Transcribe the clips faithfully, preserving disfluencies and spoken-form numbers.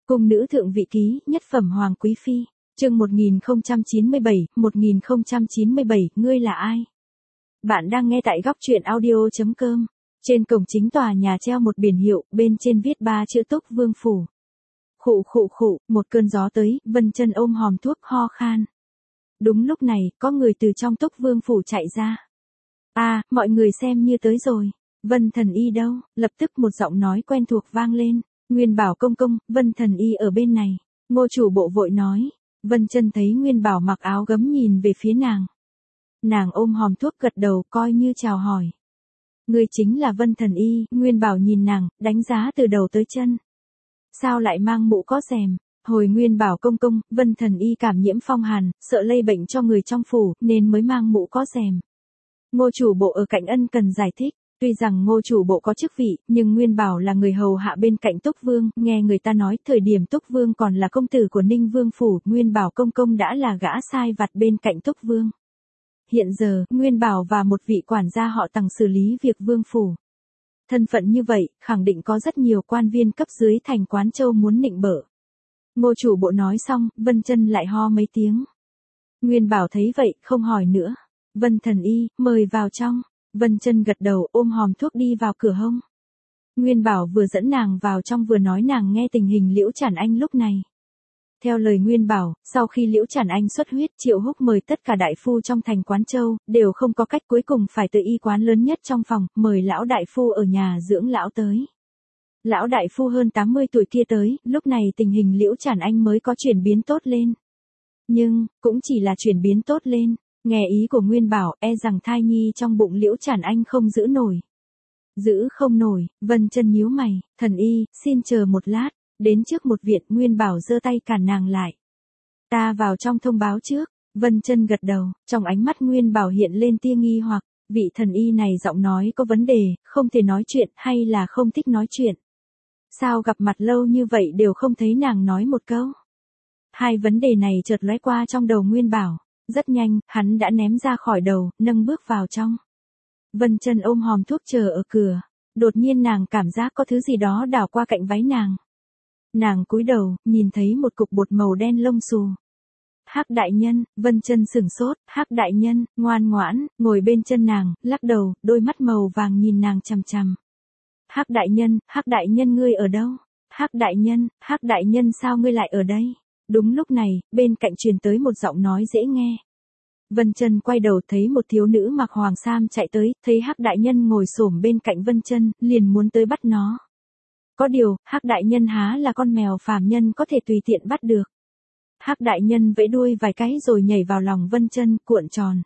Cung nữ thượng vị ký, nhất phẩm hoàng quý phi, chương một nghìn không trăm chín mươi bảy, một nghìn không trăm chín mươi bảy, ngươi là ai? Bạn đang nghe tại góc truyện audio chấm com. Trên cổng chính tòa nhà treo một biển hiệu, bên trên viết ba chữ Túc Vương Phủ. Khụ khụ khụ, một cơn gió tới, Vân Chân ôm hòm thuốc ho khan. Đúng lúc này, có người từ trong Túc Vương Phủ chạy ra. À, mọi người xem như tới rồi. Vân Thần Y đâu? Lập tức một giọng nói quen thuộc vang lên. Nguyên Bảo công công, Vân Thần Y ở bên này. Ngô chủ bộ vội nói. Vân Chân thấy Nguyên Bảo mặc áo gấm nhìn về phía nàng. Nàng ôm hòm thuốc gật đầu coi như chào hỏi. Ngươi chính là Vân Thần Y, Nguyên Bảo nhìn nàng, đánh giá từ đầu tới chân. Sao lại mang mũ có rèm? Hồi Nguyên Bảo công công, Vân Thần Y cảm nhiễm phong hàn, sợ lây bệnh cho người trong phủ, nên mới mang mũ có rèm. Ngô chủ bộ ở cạnh ân cần giải thích. Tuy rằng ngô chủ bộ có chức vị, nhưng Nguyên Bảo là người hầu hạ bên cạnh Túc Vương, nghe người ta nói thời điểm Túc Vương còn là công tử của Ninh Vương Phủ, Nguyên Bảo công công đã là gã sai vặt bên cạnh Túc Vương. Hiện giờ, Nguyên Bảo và một vị quản gia họ Tằng xử lý việc Vương Phủ. Thân phận như vậy, khẳng định có rất nhiều quan viên cấp dưới thành Quán Châu muốn nịnh bợ. Ngô chủ bộ nói xong, Vân Chân lại ho mấy tiếng. Nguyên Bảo thấy vậy, không hỏi nữa. Vân Thần Y, mời vào trong. Vân Chân gật đầu ôm hòm thuốc đi vào cửa hông. Nguyên Bảo vừa dẫn nàng vào trong vừa nói nàng nghe tình hình Liễu Trản Anh lúc này. Theo lời Nguyên Bảo, sau khi Liễu Trản Anh xuất huyết, Triệu Húc mời tất cả đại phu trong thành Quán Châu, đều không có cách cuối cùng phải từ y quán lớn nhất trong phòng, mời lão đại phu ở nhà dưỡng lão tới. Lão đại phu hơn tám mươi tuổi kia tới, lúc này tình hình Liễu Trản Anh mới có chuyển biến tốt lên. Nhưng, cũng chỉ là chuyển biến tốt lên. Nghe ý của Nguyên Bảo, e rằng thai nhi trong bụng Liễu Trản Anh không giữ nổi. Giữ không nổi, Vân Chân nhíu mày, Thần Y, xin chờ một lát, đến trước một viện, Nguyên Bảo giơ tay cản nàng lại. Ta vào trong thông báo trước, Vân Chân gật đầu, trong ánh mắt Nguyên Bảo hiện lên tia nghi hoặc, vị Thần Y này giọng nói có vấn đề, không thể nói chuyện hay là không thích nói chuyện. Sao gặp mặt lâu như vậy đều không thấy nàng nói một câu? Hai vấn đề này chợt lóe qua trong đầu Nguyên Bảo. Rất nhanh, hắn đã ném ra khỏi đầu, nâng bước vào trong. Vân Chân ôm hòm thuốc chờ ở cửa. Đột nhiên nàng cảm giác có thứ gì đó đảo qua cạnh váy nàng. Nàng cúi đầu, nhìn thấy một cục bột màu đen lông xù. Hắc đại nhân, Vân Chân sửng sốt, Hắc đại nhân, ngoan ngoãn, ngồi bên chân nàng, lắc đầu, đôi mắt màu vàng nhìn nàng chằm chằm. Hắc đại nhân, Hắc đại nhân ngươi ở đâu? Hắc đại nhân, Hắc đại nhân sao ngươi lại ở đây? Đúng lúc này, bên cạnh truyền tới một giọng nói dễ nghe. Vân Chân quay đầu thấy một thiếu nữ mặc hoàng sam chạy tới, thấy Hắc đại nhân ngồi xổm bên cạnh Vân Chân, liền muốn tới bắt nó. Có điều, Hắc đại nhân há là con mèo phàm nhân có thể tùy tiện bắt được. Hắc đại nhân vẫy đuôi vài cái rồi nhảy vào lòng Vân Chân, cuộn tròn.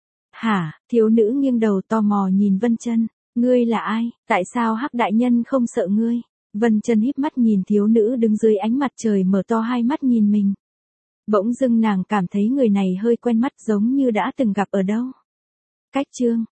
Hả? Thiếu nữ nghiêng đầu tò mò nhìn Vân Chân, ngươi là ai? Tại sao Hắc đại nhân không sợ ngươi? Vân Chân híp mắt nhìn thiếu nữ đứng dưới ánh mặt trời mở to hai mắt nhìn mình. Bỗng dưng nàng cảm thấy người này hơi quen mắt giống như đã từng gặp ở đâu. Cách chương,